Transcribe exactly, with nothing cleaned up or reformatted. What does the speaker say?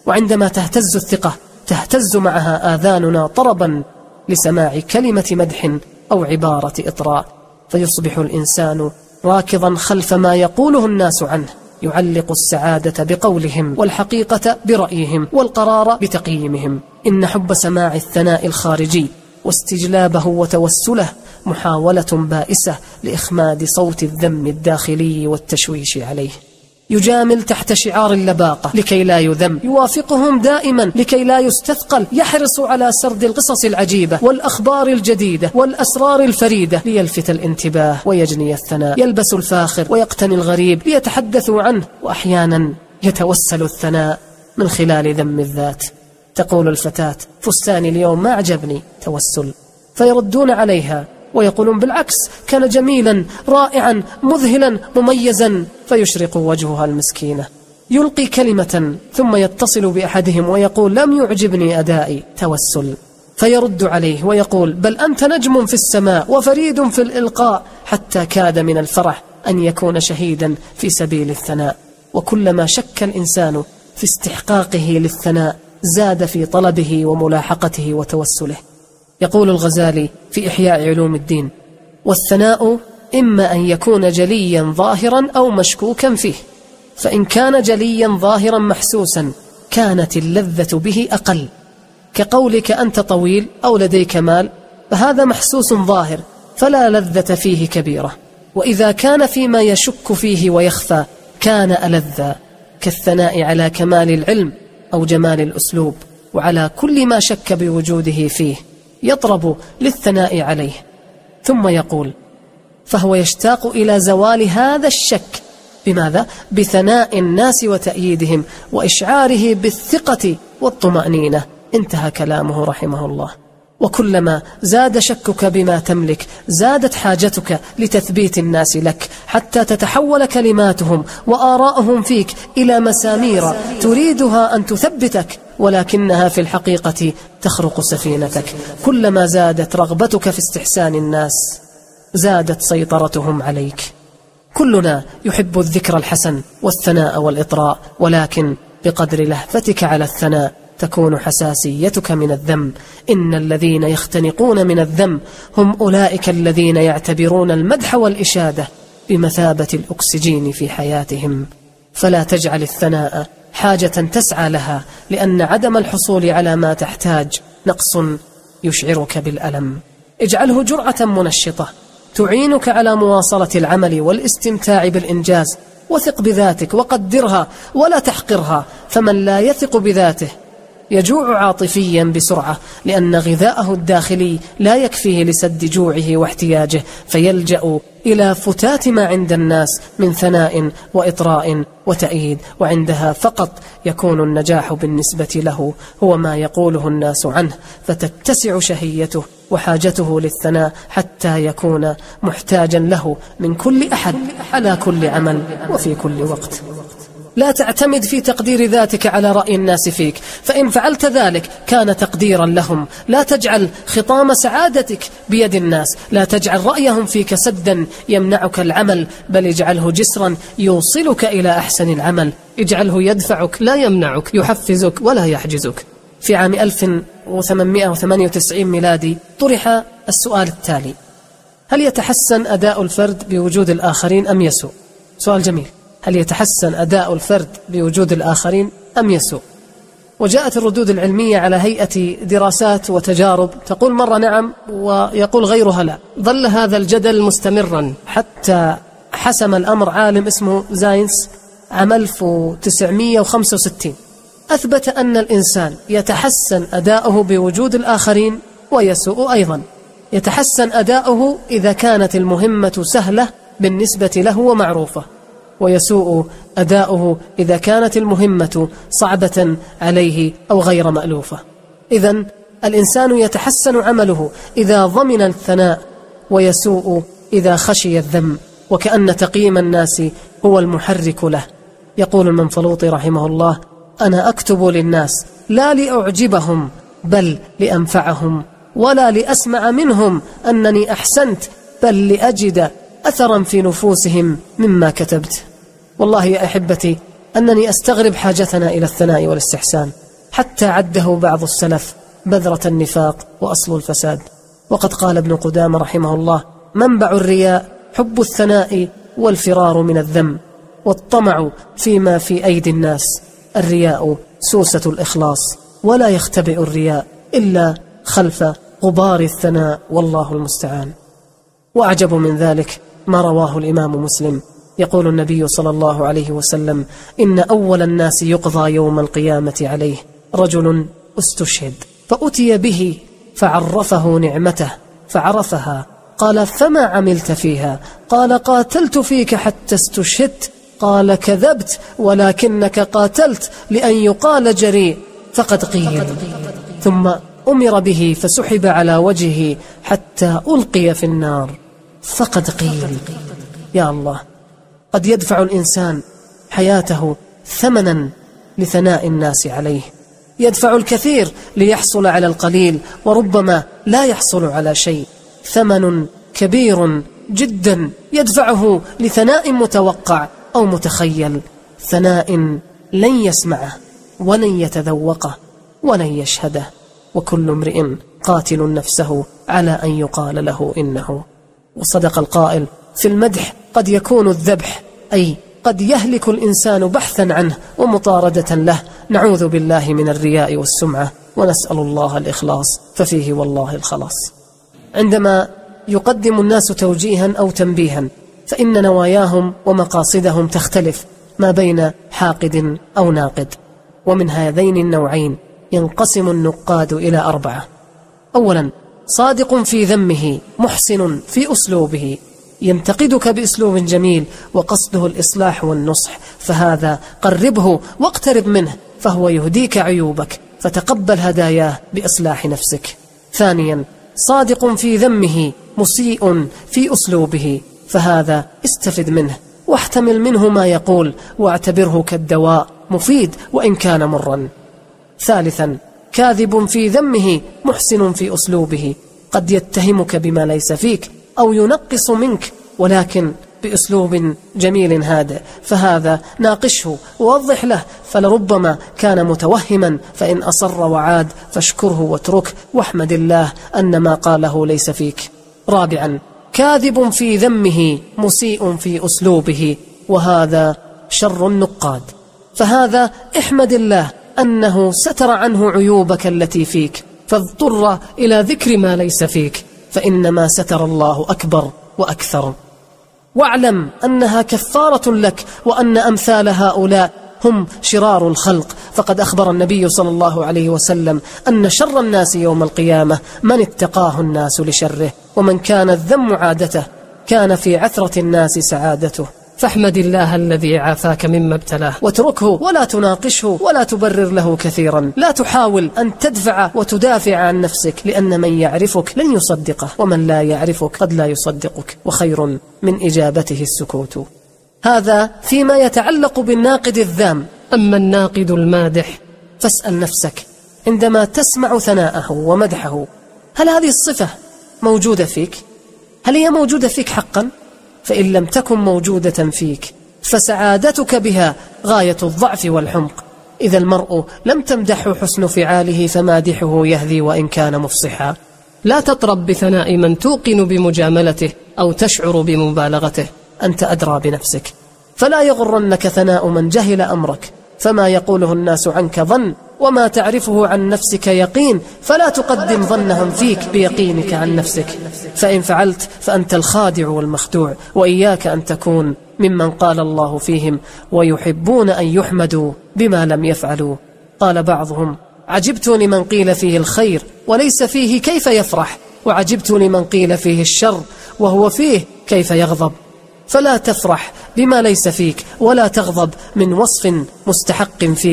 وعندما تهتز الثقة تهتز معها آذاننا طربا لسماع كلمة مدح أو عبارة إطراء، فيصبح الإنسان راكضا خلف ما يقوله الناس عنه، يعلق السعادة بقولهم والحقيقة برأيهم والقرار بتقييمهم. إن حب سماع الثناء الخارجي واستجلابه وتوسله محاولة بائسة لإخماد صوت الذم الداخلي والتشويش عليه. يجامل تحت شعار اللباقة لكي لا يذم، يوافقهم دائما لكي لا يستثقل، يحرص على سرد القصص العجيبة والأخبار الجديدة والأسرار الفريدة ليلفت الانتباه ويجني الثناء، يلبس الفاخر ويقتني الغريب ليتحدثوا عنه، وأحيانا يتوسل الثناء من خلال ذم الذات. تقول الفتاة: فستاني اليوم ما عجبني، توسل، فيردون عليها ويقولون: بالعكس كان جميلا رائعا مذهلا مميزا، فيشرق وجهها المسكينة. يلقي كلمة ثم يتصل بأحدهم ويقول: لم يعجبني أدائي، توسل، فيرد عليه ويقول: بل أنت نجم في السماء وفريد في الإلقاء، حتى كاد من الفرح أن يكون شهيدا في سبيل الثناء. وكلما شك الإنسان في استحقاقه للثناء زاد في طلبه وملاحقته وتوسله. يقول الغزالي في إحياء علوم الدين: والثناء إما أن يكون جليا ظاهرا أو مشكوكا فيه، فإن كان جليا ظاهرا محسوسا كانت اللذة به أقل، كقولك أنت طويل أو لديك مال، فهذا محسوس ظاهر فلا لذة فيه كبيرة. وإذا كان فيما يشك فيه ويخفى كان ألذا، كالثناء على كمال العلم أو جمال الأسلوب، وعلى كل ما شك بوجوده فيه يطرب للثناء عليه. ثم يقول: فهو يشتاق إلى زوال هذا الشك بماذا؟ بثناء الناس وتأييدهم وإشعاره بالثقة والطمأنينة. انتهى كلامه رحمه الله. وكلما زاد شكك بما تملك زادت حاجتك لتثبيت الناس لك، حتى تتحول كلماتهم وآراؤهم فيك إلى مسامير تريدها أن تثبتك، ولكنها في الحقيقة تخرق سفينتك. كلما زادت رغبتك في استحسان الناس زادت سيطرتهم عليك. كلنا يحب الذكر الحسن والثناء والإطراء، ولكن بقدر لهفتك على الثناء تكون حساسيتك من الذم. إن الذين يختنقون من الذم هم أولئك الذين يعتبرون المدح والإشادة بمثابة الأكسجين في حياتهم. فلا تجعل الثناء حاجة تسعى لها، لأن عدم الحصول على ما تحتاج نقص يشعرك بالألم. اجعله جرعة منشطة تعينك على مواصلة العمل والاستمتاع بالإنجاز. وثق بذاتك وقدرها ولا تحقرها، فمن لا يثق بذاته يجوع عاطفيا بسرعة، لأن غذاءه الداخلي لا يكفيه لسد جوعه واحتياجه، فيلجأ إلى فتات ما عند الناس من ثناء وإطراء وتأييد، وعندها فقط يكون النجاح بالنسبة له هو ما يقوله الناس عنه، فتتسع شهيته وحاجته للثناء حتى يكون محتاجا له من كل أحد على كل عمل وفي كل وقت. لا تعتمد في تقدير ذاتك على رأي الناس فيك، فإن فعلت ذلك كان تقديرا لهم. لا تجعل خطام سعادتك بيد الناس، لا تجعل رأيهم فيك سدا يمنعك العمل، بل اجعله جسرا يوصلك إلى أحسن العمل. اجعله يدفعك لا يمنعك، يحفزك ولا يحجزك. في عام ألف وثمانمائة وثمانية وتسعين ميلادي طرح السؤال التالي: هل يتحسن أداء الفرد بوجود الآخرين أم يسوء؟ سؤال جميل. هل يتحسن أداء الفرد بوجود الآخرين أم يسوء؟ وجاءت الردود العلمية على هيئة دراسات وتجارب، تقول مرة نعم ويقول غيرها لا. ظل هذا الجدل مستمرا حتى حسم الأمر عالم اسمه زاينس عام ألف وتسعمائة وخمسة وستين، أثبت أن الإنسان يتحسن أداؤه بوجود الآخرين ويسوء أيضا. يتحسن أداؤه إذا كانت المهمة سهلة بالنسبة له ومعروفة، ويسوء أداؤه إذا كانت المهمة صعبة عليه أو غير مألوفة. إذن الإنسان يتحسن عمله إذا ضمن الثناء، ويسوء إذا خشي الذم، وكأن تقييم الناس هو المحرك له. يقول المنفلوطي رحمه الله: أنا أكتب للناس لا لأعجبهم بل لأنفعهم، ولا لأسمع منهم أنني أحسنت بل لأجد أثرا في نفوسهم مما كتبت. والله يا أحبتي أنني أستغرب حاجتنا إلى الثناء والاستحسان، حتى عده بعض السلف بذرة النفاق وأصل الفساد. وقد قال ابن قدامة رحمه الله: منبع الرياء حب الثناء والفرار من الذم والطمع فيما في أيدي الناس. الرياء سوسة الإخلاص، ولا يختبئ الرياء إلا خلف غبار الثناء، والله المستعان. وأعجب من ذلك ما رواه الإمام مسلم، يقول النبي صلى الله عليه وسلم: إن أول الناس يقضى يوم القيامة عليه رجل استشهد، فأتي به فعرفه نعمته فعرفها، قال: فما عملت فيها؟ قال: قاتلت فيك حتى استشهدت. قال: كذبت، ولكنك قاتلت لأن يقال جريء، فقد قيل. ثم أمر به فسحب على وجهه حتى ألقي في النار، فقد قيل. يا الله، قد يدفع الإنسان حياته ثمنا لثناء الناس عليه، يدفع الكثير ليحصل على القليل، وربما لا يحصل على شيء. ثمن كبير جدا يدفعه لثناء متوقع أو متخيل، ثناء لن يسمعه ولن يتذوقه ولن يشهده، وكل امرئ قاتل نفسه على أن يقال له إنه. وصدق القائل: في المدح قد يكون الذبح، أي قد يهلك الإنسان بحثا عنه ومطاردة له. نعوذ بالله من الرياء والسمعة، ونسأل الله الإخلاص، ففيه والله الخلاص. عندما يقدم الناس توجيها أو تنبيها، فإن نواياهم ومقاصدهم تختلف ما بين حاقد أو ناقد. ومن هذين النوعين ينقسم النقاد إلى أربعة: أولا، صادق في ذمه محسن في أسلوبه، ينتقدك بأسلوب جميل وقصده الإصلاح والنصح، فهذا قربه واقترب منه، فهو يهديك عيوبك، فتقبل هداياه بإصلاح نفسك. ثانيا، صادق في ذمه مسيء في أسلوبه، فهذا استفد منه واحتمل منه ما يقول، واعتبره كالدواء مفيد وإن كان مرا. ثالثا، كاذب في ذمه محسن في أسلوبه، قد يتهمك بما ليس فيك أو ينقص منك، ولكن بأسلوب جميل هادئ، فهذا ناقشه ووضح له، فلربما كان متوهما، فإن أصر وعاد فاشكره واتركه، واحمد الله أن ما قاله ليس فيك. رابعا، كاذب في ذمه مسيء في أسلوبه، وهذا شر النقاد، فهذا احمد الله أنه ستر عنه عيوبك التي فيك، فاضطر إلى ذكر ما ليس فيك، فإنما ستر الله أكبر وأكثر. واعلم أنها كفارة لك، وأن أمثال هؤلاء هم شرار الخلق، فقد أخبر النبي صلى الله عليه وسلم أن شر الناس يوم القيامة من اتقاه الناس لشره، ومن كان الذم عادته كان في عثرة الناس سعادته. فاحمد الله الذي عافاك مما ابتلاه، واتركه ولا تناقشه ولا تبرر له كثيرا. لا تحاول أن تدفع وتدافع عن نفسك، لأن من يعرفك لن يصدقه، ومن لا يعرفك قد لا يصدقك، وخير من إجابته السكوت. هذا فيما يتعلق بالناقد الذام. أما الناقد المادح فاسأل نفسك عندما تسمع ثناءه ومدحه، هل هذه الصفة موجودة فيك؟ هل هي موجودة فيك حقا؟ فإن لم تكن موجودة فيك فسعادتك بها غاية الضعف والحمق. إذا المرء لم تمدحه حسن فعاله فمادحه يهذي وإن كان مفصحا. لا تطرب بثناء من توقن بمجاملته أو تشعر بمبالغته، أنت أدرى بنفسك. فلا يغرنك ثناء من جهل أمرك، فما يقوله الناس عنك ظن، وما تعرفه عن نفسك يقين، فلا تقدم ظنهم فيك بيقينك عن نفسك، فإن فعلت فأنت الخادع والمخدوع. وإياك أن تكون ممن قال الله فيهم: ويحبون أن يحمدوا بما لم يفعلوا. قال بعضهم: عجبت لمن قيل فيه الخير وليس فيه كيف يفرح، وعجبت لمن قيل فيه الشر وهو فيه كيف يغضب. فلا تفرح بما ليس فيك، ولا تغضب من وصف مستحق فيك.